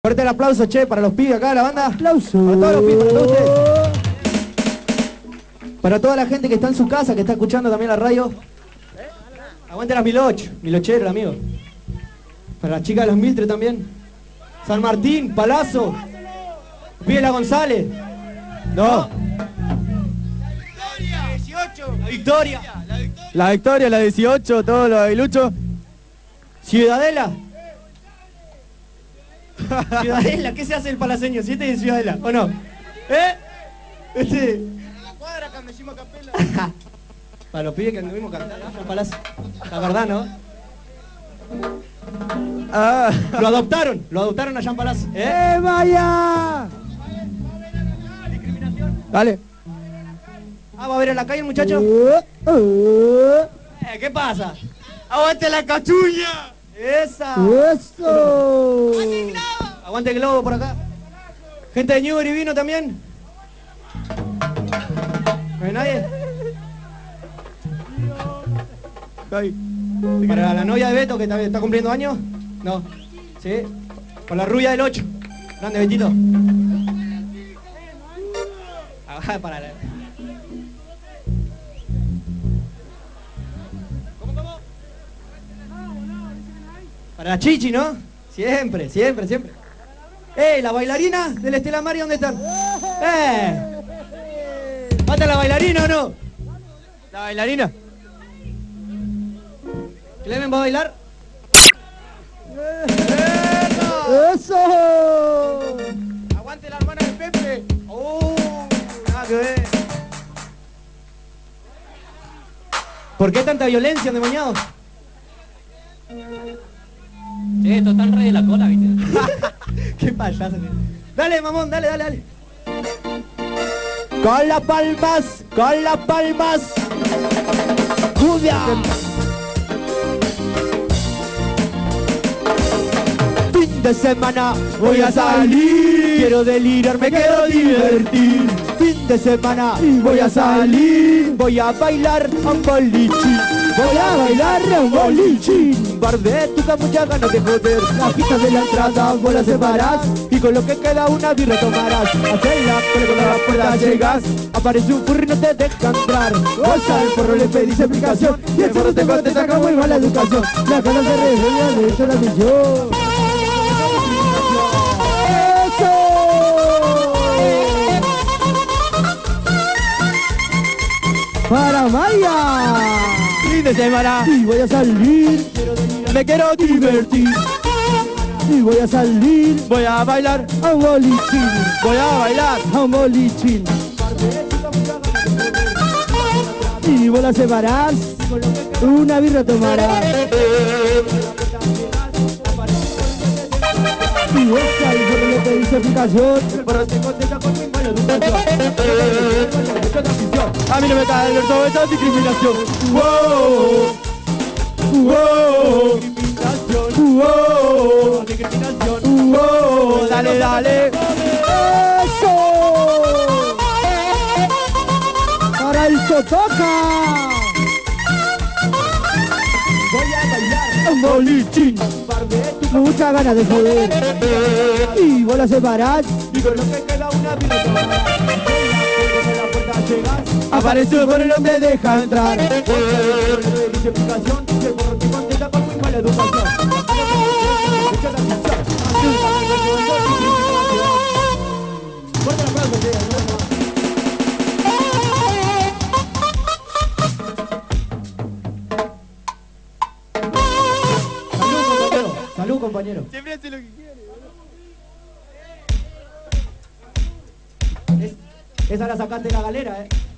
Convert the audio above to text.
Fuerte el aplauso, che, para los pibes acá de la banda. Aplauso. Para todos los pibes, para todos ustedes. Para toda la gente que está en su casa, que está escuchando también la radio. Aguante las 1008, milocheros, amigo. Para las chicas de los Miltre también. San Martín, Palazzo. Pide la González. No. La Victoria. La Victoria, la 18, todo lo de Lucho. Ciudadela. Ciudadela, ¿qué se hace el palaceño? Si este es de Ciudadela, ¿o no? La cuadra que anduvimos capela. Para los pibes que anduvimos cantando allá en Palacio. La verdad, ¿no? Ah. Lo adoptaron allá en Palacio. ¡Vaya! Dale. Ah, ¿va a ver en la calle el muchacho? ¿Qué pasa? ¡Aguante la cachuña! ¡Esa! ¡Eso! Aguante el globo por acá. Gente de Newbery vino también. ¿No hay nadie? Ahí. Para la novia de Beto que está cumpliendo años. No. ¿Sí? Con la rubia del 8. Grande, Betito. Ah, para la... Para la Chichi, ¿no? Siempre, siempre, siempre. La bailarina del Estela Maris, ¿dónde están? ¿Falta la bailarina o no? La bailarina. ¿Clemen va a bailar? ¡Eso! ¡Aguante la hermana de Pepe! Nada que ver. ¿Por qué tanta violencia, endemoniados? Esto está el rey de la cola, ¿viste? Qué payaso. Dale, mamón, dale, dale, dale. Con las palmas, con las palmas. ¡Cumbia! Fin de semana voy a salir. Quiero delirar, me quiero divertir. Fin de semana voy a salir. Voy a bailar un bolichín. Voy a bailar un bolichín. Bar de tuca, muchas ganas de joder. La pista de la entrada vos la separás. Y con lo que queda una birra tomarás. Hacela, pero cuando a la puerta llegas aparece un furry y no te deja entrar. Goza, el forro le pedís explicación. Y el forro te contesta con muy mala educación. La ganas de revelar de hecho la misión. Para Maya. Fin de semana y voy a salir. Me quiero divertir. Y voy a salir. Voy a bailar a un bolichín. Voy a bailar a un bolichín. Y vos la separás. Una birra tomarás. Y vos al forro le pedís explicación. El forro te contesta con muy mala educación. A mí no me cae el verso, esa es discriminación. ¡Wow! ¡Wow! Discriminación. ¡Wow! Discriminación. ¡Wow! ¡Dale, dale! ¡Eso! ¡Para el Sotoca! Voy a bailar un bolichín. Muchas ganas de joder. Y vos la separás. Y con lo que queda una birra apareció por el no te deja entrar. Explicación, y el forro te contesta con muy mala educación. Fuerte el aplauso, Salud, compañero. Siempre hace lo que quiere. Esa la sacaste de la galera,